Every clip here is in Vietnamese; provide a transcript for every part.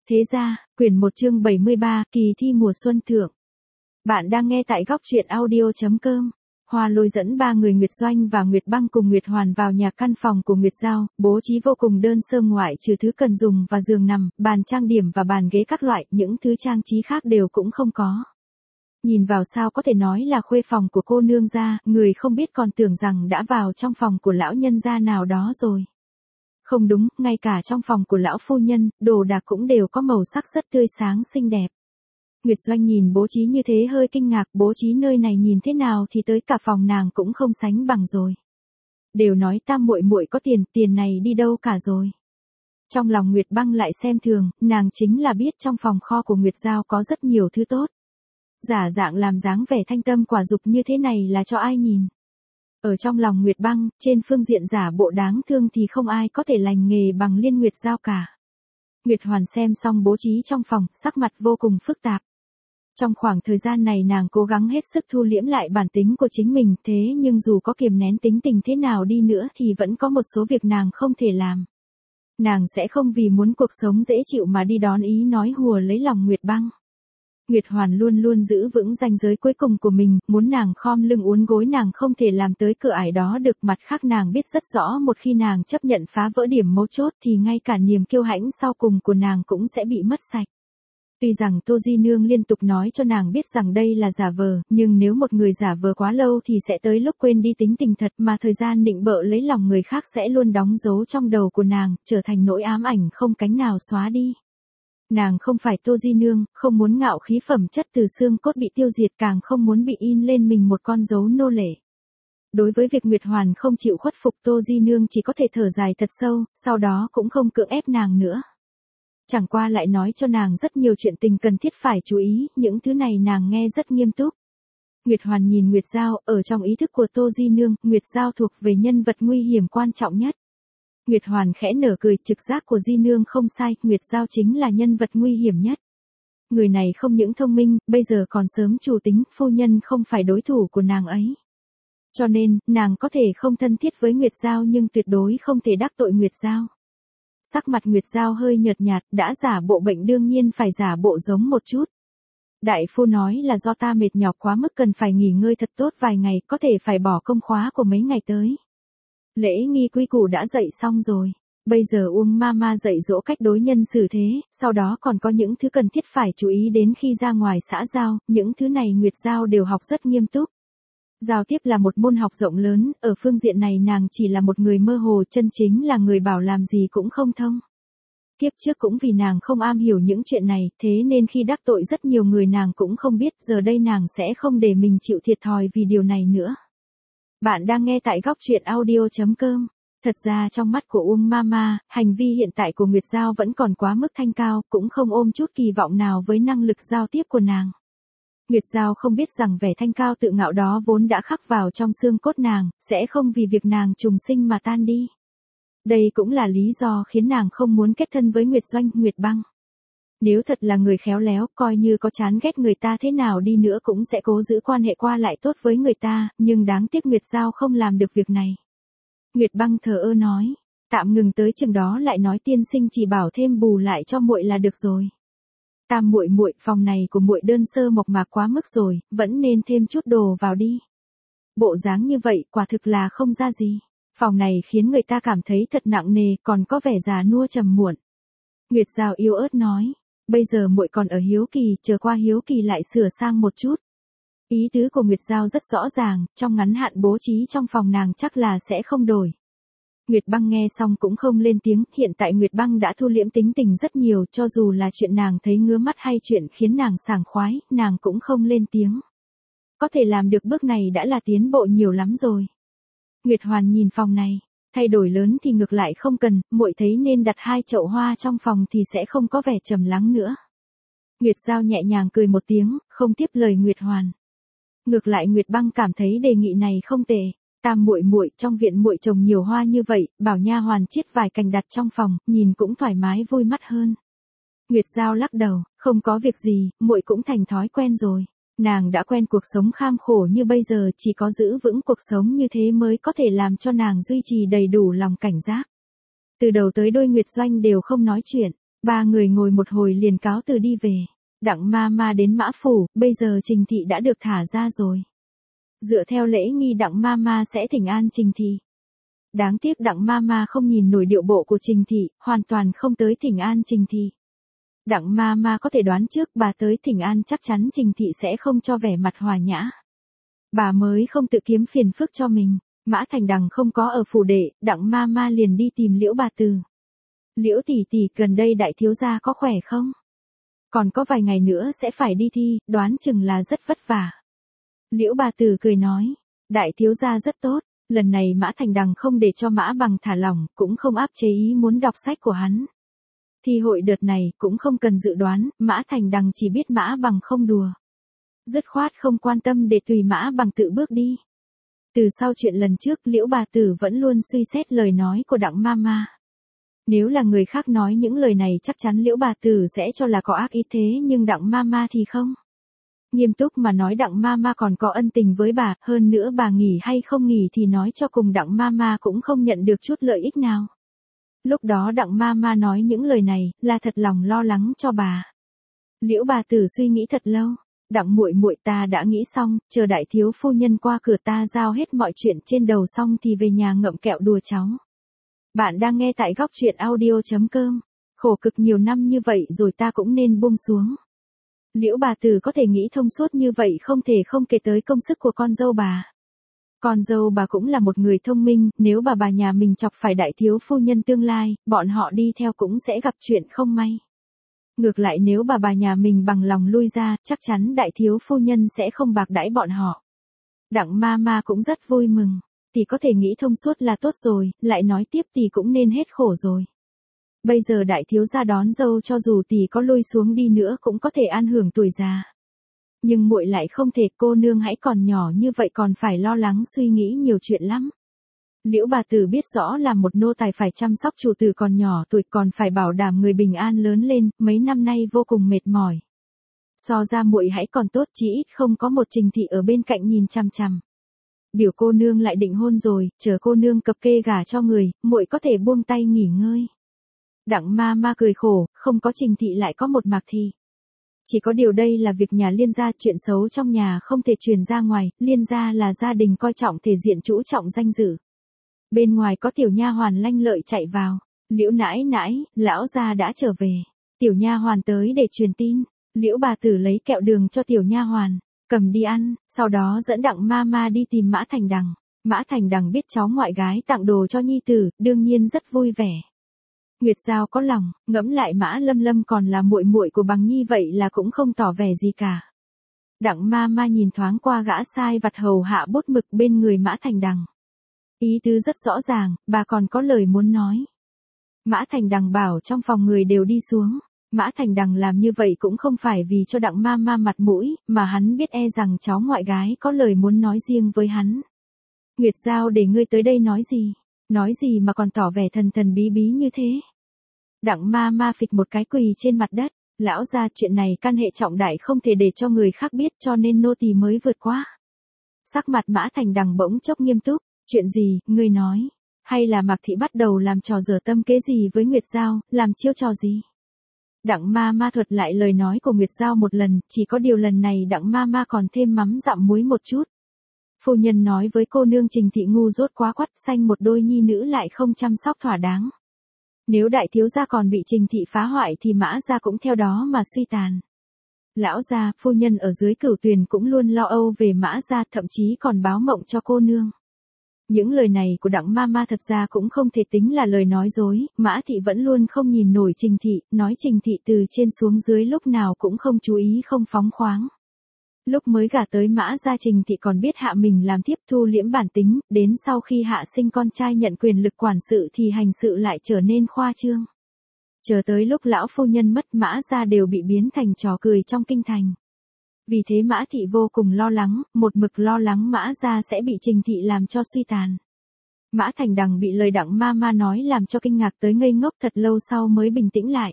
Thế ra, quyển 1 chương 73, kỳ thi mùa xuân thượng. Bạn đang nghe tại góc truyện audio.com. Hoa Lôi dẫn ba người Nguyệt Doanh và Nguyệt Băng cùng Nguyệt Hoàn vào nhà căn phòng của Nguyệt Giao, bố trí vô cùng đơn sơ ngoại trừ thứ cần dùng và giường nằm, bàn trang điểm và bàn ghế các loại, những thứ trang trí khác đều cũng không có. Nhìn vào sao có thể nói là khuê phòng của cô nương gia, người không biết còn tưởng rằng đã vào trong phòng của lão nhân gia nào đó rồi. Không đúng, ngay cả trong phòng của lão phu nhân, đồ đạc cũng đều có màu sắc rất tươi sáng xinh đẹp. Nguyệt Doanh nhìn bố trí như thế hơi kinh ngạc, bố trí nơi này nhìn thế nào thì tới cả phòng nàng cũng không sánh bằng rồi. Đều nói tam muội muội có tiền, tiền này đi đâu cả rồi. Trong lòng Nguyệt Băng lại xem thường, nàng chính là biết trong phòng kho của Nguyệt Giao có rất nhiều thứ tốt. Giả dạng làm dáng vẻ thanh tâm quả dục như thế này là cho ai nhìn. Ở trong lòng Nguyệt Băng, trên phương diện giả bộ đáng thương thì không ai có thể lành nghề bằng Liên Nguyệt Giao cả. Nguyệt Hoàn xem xong bố trí trong phòng, sắc mặt vô cùng phức tạp. Trong khoảng thời gian này nàng cố gắng hết sức thu liễm lại bản tính của chính mình, thế nhưng dù có kiềm nén tính tình thế nào đi nữa thì vẫn có một số việc nàng không thể làm. Nàng sẽ không vì muốn cuộc sống dễ chịu mà đi đón ý nói hùa lấy lòng Nguyệt Băng. Nguyệt Hoàn luôn luôn giữ vững ranh giới cuối cùng của mình, muốn nàng khom lưng uốn gối nàng không thể làm tới cửa ải đó được, mặt khác nàng biết rất rõ một khi nàng chấp nhận phá vỡ điểm mấu chốt thì ngay cả niềm kiêu hãnh sau cùng của nàng cũng sẽ bị mất sạch. Tuy rằng Tô Di Nương liên tục nói cho nàng biết rằng đây là giả vờ, nhưng nếu một người giả vờ quá lâu thì sẽ tới lúc quên đi tính tình thật mà thời gian nịnh bợ lấy lòng người khác sẽ luôn đóng dấu trong đầu của nàng, trở thành nỗi ám ảnh không cánh nào xóa đi. Nàng không phải Tô Di Nương, không muốn ngạo khí phẩm chất từ xương cốt bị tiêu diệt, càng không muốn bị in lên mình một con dấu nô lệ. Đối với việc Nguyệt Hoàn không chịu khuất phục, Tô Di Nương chỉ có thể thở dài thật sâu, sau đó cũng không cưỡng ép nàng nữa. Chẳng qua lại nói cho nàng rất nhiều chuyện tình cần thiết phải chú ý, những thứ này nàng nghe rất nghiêm túc. Nguyệt Hoàn nhìn Nguyệt Giao, ở trong ý thức của Tô Di Nương, Nguyệt Giao thuộc về nhân vật nguy hiểm quan trọng nhất. Nguyệt Hoàn khẽ nở cười, trực giác của Di Nương không sai, Nguyệt Giao chính là nhân vật nguy hiểm nhất. Người này không những thông minh, bây giờ còn sớm chủ tính, phu nhân không phải đối thủ của nàng ấy. Cho nên, nàng có thể không thân thiết với Nguyệt Giao nhưng tuyệt đối không thể đắc tội Nguyệt Giao. Sắc mặt Nguyệt Giao hơi nhợt nhạt, đã giả bộ bệnh đương nhiên phải giả bộ giống một chút. Đại phu nói là do ta mệt nhọc quá mức cần phải nghỉ ngơi thật tốt vài ngày, có thể phải bỏ công khóa của mấy ngày tới. Lễ nghi quy củ đã dạy xong rồi, bây giờ Uông Mama dạy dỗ cách đối nhân xử thế, sau đó còn có những thứ cần thiết phải chú ý đến khi ra ngoài xã giao, những thứ này Nguyệt Giao đều học rất nghiêm túc. Giao tiếp là một môn học rộng lớn, ở phương diện này nàng chỉ là một người mơ hồ, chân chính là người bảo làm gì cũng không thông. Kiếp trước cũng vì nàng không am hiểu những chuyện này, thế nên khi đắc tội rất nhiều người nàng cũng không biết, giờ đây nàng sẽ không để mình chịu thiệt thòi vì điều này nữa. Bạn đang nghe tại góc truyện audio.com. Thật ra trong mắt của Uông Mama, hành vi hiện tại của Nguyệt Giao vẫn còn quá mức thanh cao, cũng không ôm chút kỳ vọng nào với năng lực giao tiếp của nàng. Nguyệt Giao không biết rằng vẻ thanh cao tự ngạo đó vốn đã khắc vào trong xương cốt nàng, sẽ không vì việc nàng trùng sinh mà tan đi. Đây cũng là lý do khiến nàng không muốn kết thân với Nguyệt Doanh, Nguyệt Băng. Nếu thật là người khéo léo, coi như có chán ghét người ta thế nào đi nữa cũng sẽ cố giữ quan hệ qua lại tốt với người ta, nhưng đáng tiếc Nguyệt Giao không làm được việc này. Nguyệt Băng thờ ơ nói, tạm ngừng tới chừng đó lại nói tiên sinh chỉ bảo thêm bù lại cho muội là được rồi. Tam muội muội, phòng này của muội đơn sơ mộc mạc quá mức rồi, vẫn nên thêm chút đồ vào đi. Bộ dáng như vậy quả thực là không ra gì. Phòng này khiến người ta cảm thấy thật nặng nề, còn có vẻ già nua trầm muộn. Nguyệt Giao yếu ớt nói, bây giờ muội còn ở hiếu kỳ, chờ qua hiếu kỳ lại sửa sang một chút. Ý tứ của Nguyệt Giao rất rõ ràng, trong ngắn hạn bố trí trong phòng nàng chắc là sẽ không đổi. Nguyệt Băng nghe xong cũng không lên tiếng, hiện tại Nguyệt Băng đã thu liễm tính tình rất nhiều, cho dù là chuyện nàng thấy ngứa mắt hay chuyện khiến nàng sảng khoái, nàng cũng không lên tiếng. Có thể làm được bước này đã là tiến bộ nhiều lắm rồi. Nguyệt Hoàn nhìn phòng này, thay đổi lớn thì ngược lại không cần, muội thấy nên đặt 2 chậu hoa trong phòng thì sẽ không có vẻ trầm lắng nữa. Nguyệt Giao nhẹ nhàng cười một tiếng, không tiếp lời Nguyệt Hoàn. Ngược lại Nguyệt Băng cảm thấy đề nghị này không tệ. Tam muội muội, trong viện muội trồng nhiều hoa như vậy, bảo nha hoàn chiết vài cành đặt trong phòng, nhìn cũng thoải mái vui mắt hơn. Nguyệt Giao lắc đầu, không có việc gì, muội cũng thành thói quen rồi. Nàng đã quen cuộc sống kham khổ như bây giờ, chỉ có giữ vững cuộc sống như thế mới có thể làm cho nàng duy trì đầy đủ lòng cảnh giác. Từ đầu tới đuôi Nguyệt Doanh đều không nói chuyện, Ba người ngồi một hồi liền cáo từ đi về. Đặng ma ma đến Mã Phủ, bây giờ Trình Thị đã được thả ra rồi. Dựa theo lễ nghi Đặng ma ma sẽ thỉnh an Trình Thị. Đáng tiếc Đặng ma ma không nhìn nổi điệu bộ của Trình Thị, hoàn toàn không tới thỉnh an Trình Thị. Đặng ma ma có thể đoán trước bà tới thỉnh an chắc chắn Trình Thị sẽ không cho vẻ mặt hòa nhã. Bà mới không tự kiếm phiền phức cho mình. Mã Thành Đằng không có ở phủ đệ, Đặng ma ma liền đi tìm Liễu bà tử. Liễu tỷ tỷ, gần đây đại thiếu gia có khỏe không? Còn có vài ngày nữa sẽ phải đi thi, đoán chừng là rất vất vả. Liễu bà tử cười nói, đại thiếu gia rất tốt, lần này Mã Thành Đằng không để cho Mã Bằng thả lỏng, cũng không áp chế ý muốn đọc sách của hắn. Thi hội đợt này cũng không cần dự đoán, Mã Thành Đằng chỉ biết Mã Bằng không đùa. Dứt khoát không quan tâm để tùy Mã Bằng tự bước đi. Từ sau chuyện lần trước, Liễu bà tử vẫn luôn suy xét lời nói của Đặng ma ma. Nếu là người khác nói những lời này chắc chắn Liễu bà tử sẽ cho là có ác ý, thế nhưng Đặng ma ma thì không. Nghiêm túc mà nói, Đặng ma ma còn có ân tình với bà, hơn nữa bà nghỉ hay không nghỉ thì nói cho cùng Đặng ma ma cũng không nhận được chút lợi ích nào. Lúc đó Đặng ma ma nói những lời này là thật lòng lo lắng cho bà. Liễu bà tử suy nghĩ thật lâu. Đặng muội muội, ta đã nghĩ xong, chờ đại thiếu phu nhân qua cửa ta giao hết mọi chuyện trên đầu xong thì về nhà ngậm kẹo đùa cháu. Bạn đang nghe tại góc truyện audio.com. Khổ cực nhiều năm như vậy rồi ta cũng nên buông xuống. Liễu bà tử có thể nghĩ thông suốt như vậy không thể không kể tới công sức của con dâu bà. Con dâu bà cũng là một người thông minh, nếu bà nhà mình chọc phải đại thiếu phu nhân tương lai, bọn họ đi theo cũng sẽ gặp chuyện không may. Ngược lại nếu bà nhà mình bằng lòng lui ra, chắc chắn đại thiếu phu nhân sẽ không bạc đãi bọn họ. Đặng ma ma cũng rất vui mừng. Tỷ có thể nghĩ thông suốt là tốt rồi, lại nói tiếp tỷ cũng nên hết khổ rồi. Bây giờ đại thiếu gia đón dâu, cho dù tỷ có lui xuống đi nữa cũng có thể an hưởng tuổi già. Nhưng muội lại không thể, cô nương hãy còn nhỏ như vậy còn phải lo lắng suy nghĩ nhiều chuyện lắm. Liễu bà tử biết rõ là một nô tài phải chăm sóc chủ tử còn nhỏ tuổi, còn phải bảo đảm người bình an lớn lên, mấy năm nay vô cùng mệt mỏi. So ra muội hãy còn tốt, chí ít không có một Trình Thị ở bên cạnh nhìn chằm chằm. Biểu cô nương lại định hôn rồi, chờ cô nương cập kê gả cho người, muội có thể buông tay nghỉ ngơi. Đặng ma ma cười khổ, không có Trình Thị lại có một Mạc Thị. Chỉ có điều đây là việc nhà Liên gia, chuyện xấu trong nhà không thể truyền ra ngoài, Liên gia là gia đình coi trọng thể diện, chú trọng danh dự. Bên ngoài có tiểu nha hoàn lanh lợi chạy vào, Liễu nãi nãi, lão gia đã trở về. Tiểu nha hoàn tới để truyền tin. Liễu bà tử lấy kẹo đường cho tiểu nha hoàn, cầm đi ăn, sau đó dẫn Đặng ma ma đi tìm Mã Thành Đằng. Mã Thành Đằng biết cháu ngoại gái tặng đồ cho nhi tử, đương nhiên rất vui vẻ. Nguyệt Giao có lòng, ngẫm lại Mã Lâm Lâm còn là muội muội của Bằng Nhi vậy là cũng không tỏ vẻ gì cả. Đặng ma ma nhìn thoáng qua gã sai vặt hầu hạ bút mực bên người Mã Thành Đằng. Ý tứ rất rõ ràng, bà còn có lời muốn nói. Mã Thành Đằng bảo trong phòng người đều đi xuống. Mã Thành Đằng làm như vậy cũng không phải vì cho Đặng ma ma mặt mũi, mà hắn biết e rằng cháu ngoại gái có lời muốn nói riêng với hắn. Nguyệt Giao, để ngươi tới đây nói gì? Nói gì mà còn tỏ vẻ thần thần bí bí như thế? Đặng ma ma phịch một cái quỳ trên mặt đất. Lão gia, chuyện này căn hệ trọng đại không thể để cho người khác biết, cho nên nô tỳ mới vượt qua. Sắc mặt Mã Thành Đằng bỗng chốc nghiêm túc. Chuyện gì, ngươi nói? Hay là Mạc Thị bắt đầu làm trò dở tâm kế gì với Nguyệt Giao, làm chiêu trò gì? Đặng ma ma thuật lại lời nói của Nguyệt Giao một lần, chỉ có điều lần này Đặng ma ma còn thêm mắm dặm muối một chút. Phu nhân nói với cô nương Trình Thị ngu dốt quá quắt, sanh một đôi nhi nữ lại không chăm sóc thỏa đáng. Nếu đại thiếu gia còn bị Trình Thị phá hoại thì Mã gia cũng theo đó mà suy tàn. Lão gia, phu nhân ở dưới Cửu Tuyền cũng luôn lo âu về Mã gia, thậm chí còn báo mộng cho cô nương. Những lời này của Đặng ma ma thật ra cũng không thể tính là lời nói dối, Mã Thị vẫn luôn không nhìn nổi Trình Thị, nói Trình Thị từ trên xuống dưới lúc nào cũng không chú ý, không phóng khoáng. Lúc mới gả tới Mã gia, Trình Thị còn biết hạ mình làm thiếp, thu liễm bản tính, đến sau khi hạ sinh con trai nhận quyền lực quản sự thì hành sự lại trở nên khoa trương. Chờ tới lúc lão phu nhân mất, Mã gia đều bị biến thành trò cười trong kinh thành. Vì thế Mã Thị vô cùng lo lắng, một mực lo lắng Mã gia sẽ bị Trình Thị làm cho suy tàn. Mã Thành Đằng bị lời Đặng ma ma nói làm cho kinh ngạc tới ngây ngốc, thật lâu sau mới bình tĩnh lại.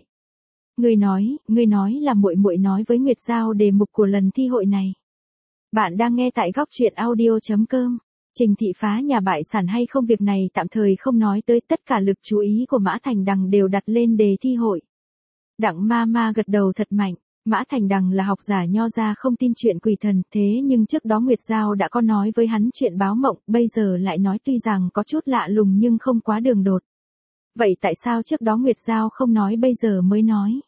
Ngươi nói là muội muội nói với Nguyệt Giao đề mục của lần thi hội này. Bạn đang nghe tại góc truyện audio.com. Trình Thị phá nhà bại sản hay không, việc này tạm thời không nói tới, tất cả lực chú ý của Mã Thành Đằng đều đặt lên đề thi hội. Đặng ma ma gật đầu thật mạnh. Mã Thành Đằng là học giả nho ra không tin chuyện quỷ thần, thế nhưng trước đó Nguyệt Giao đã có nói với hắn chuyện báo mộng, bây giờ lại nói tuy rằng có chút lạ lùng nhưng không quá đường đột. Vậy tại sao trước đó Nguyệt Giao không nói bây giờ mới nói?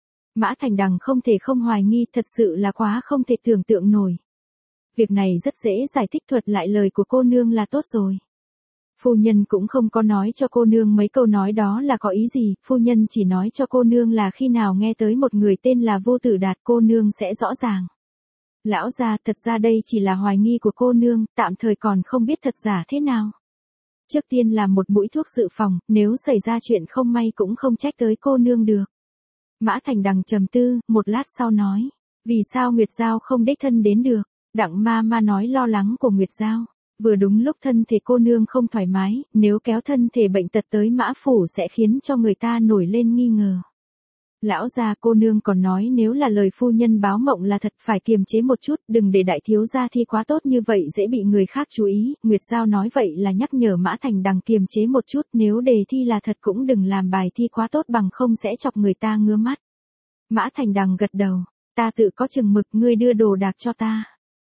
Mã Thành Đằng không thể không hoài nghi, thật sự là quá không thể tưởng tượng nổi. Việc này rất dễ giải thích, thuật lại lời của cô nương là tốt rồi. Phu nhân cũng không có nói cho cô nương mấy câu nói đó là có ý gì, phu nhân chỉ nói cho cô nương là khi nào nghe tới một người tên là Vô Tử Đạt cô nương sẽ rõ ràng. Lão gia, thật ra đây chỉ là hoài nghi của cô nương, tạm thời còn không biết thật giả thế nào. Trước tiên là một mũi thuốc dự phòng, nếu xảy ra chuyện không may cũng không trách tới cô nương được. Mã Thành Đằng trầm tư, một lát sau nói, vì sao Nguyệt Giao không đích thân đến được? Đặng ma ma nói lo lắng của Nguyệt Giao. Vừa đúng lúc thân thể cô nương không thoải mái, nếu kéo thân thể bệnh tật tới Mã Phủ sẽ khiến cho người ta nổi lên nghi ngờ. Lão gia, cô nương còn nói nếu là lời phu nhân báo mộng là thật phải kiềm chế một chút, đừng để đại thiếu gia thi quá tốt như vậy dễ bị người khác chú ý. Nguyệt Giao nói vậy là nhắc nhở Mã Thành Đằng kiềm chế một chút, nếu đề thi là thật cũng đừng làm bài thi quá tốt bằng không sẽ chọc người ta ngứa mắt. Mã Thành Đằng gật đầu, ta tự có chừng mực, ngươi đưa đồ đạc cho ta.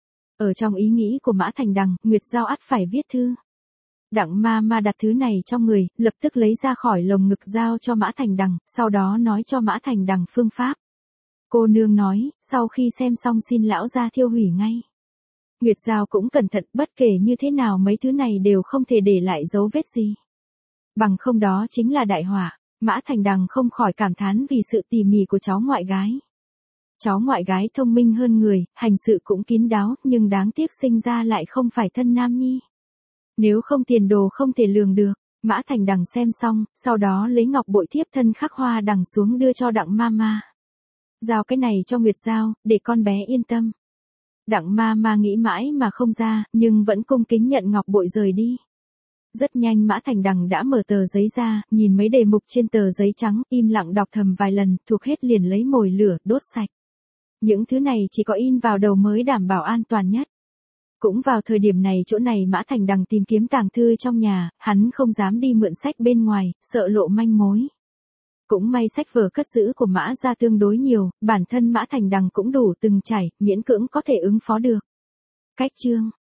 Ở trong ý nghĩ của Mã Thành Đằng, Nguyệt Giao ắt phải viết thư. Đặng ma ma đặt thứ này trong người, lập tức lấy ra khỏi lồng ngực giao cho Mã Thành Đằng, sau đó nói cho Mã Thành Đằng phương pháp. Cô nương nói, sau khi xem xong xin lão gia thiêu hủy ngay. Nguyệt Giao cũng cẩn thận, bất kể như thế nào mấy thứ này đều không thể để lại dấu vết gì. Bằng không đó chính là đại họa. Mã Thành Đằng không khỏi cảm thán vì sự tỉ mỉ của cháu ngoại gái. Cháu ngoại gái thông minh hơn người, hành sự cũng kín đáo, nhưng đáng tiếc sinh ra lại không phải thân nam nhi. Nếu không tiền đồ không thể lường được. Mã Thành Đằng xem xong, sau đó lấy ngọc bội thiếp thân khắc hoa đằng xuống đưa cho Đặng ma ma. Giao cái này cho Nguyệt Giao, để con bé yên tâm. Đặng ma ma nghĩ mãi mà không ra, nhưng vẫn cung kính nhận ngọc bội rời đi. Rất nhanh Mã Thành Đằng đã mở tờ giấy ra, nhìn mấy đề mục trên tờ giấy trắng, im lặng đọc thầm vài lần, thuộc hết liền lấy mồi lửa, đốt sạch. Những thứ này chỉ có in vào đầu mới đảm bảo an toàn nhất. Cũng vào thời điểm này chỗ này Mã Thành Đằng tìm kiếm tàng thư trong nhà, hắn không dám đi mượn sách bên ngoài, sợ lộ manh mối. Cũng may sách vở cất giữ của Mã gia tương đối nhiều, bản thân Mã Thành Đằng cũng đủ từng trải, miễn cưỡng có thể ứng phó được. Cách chương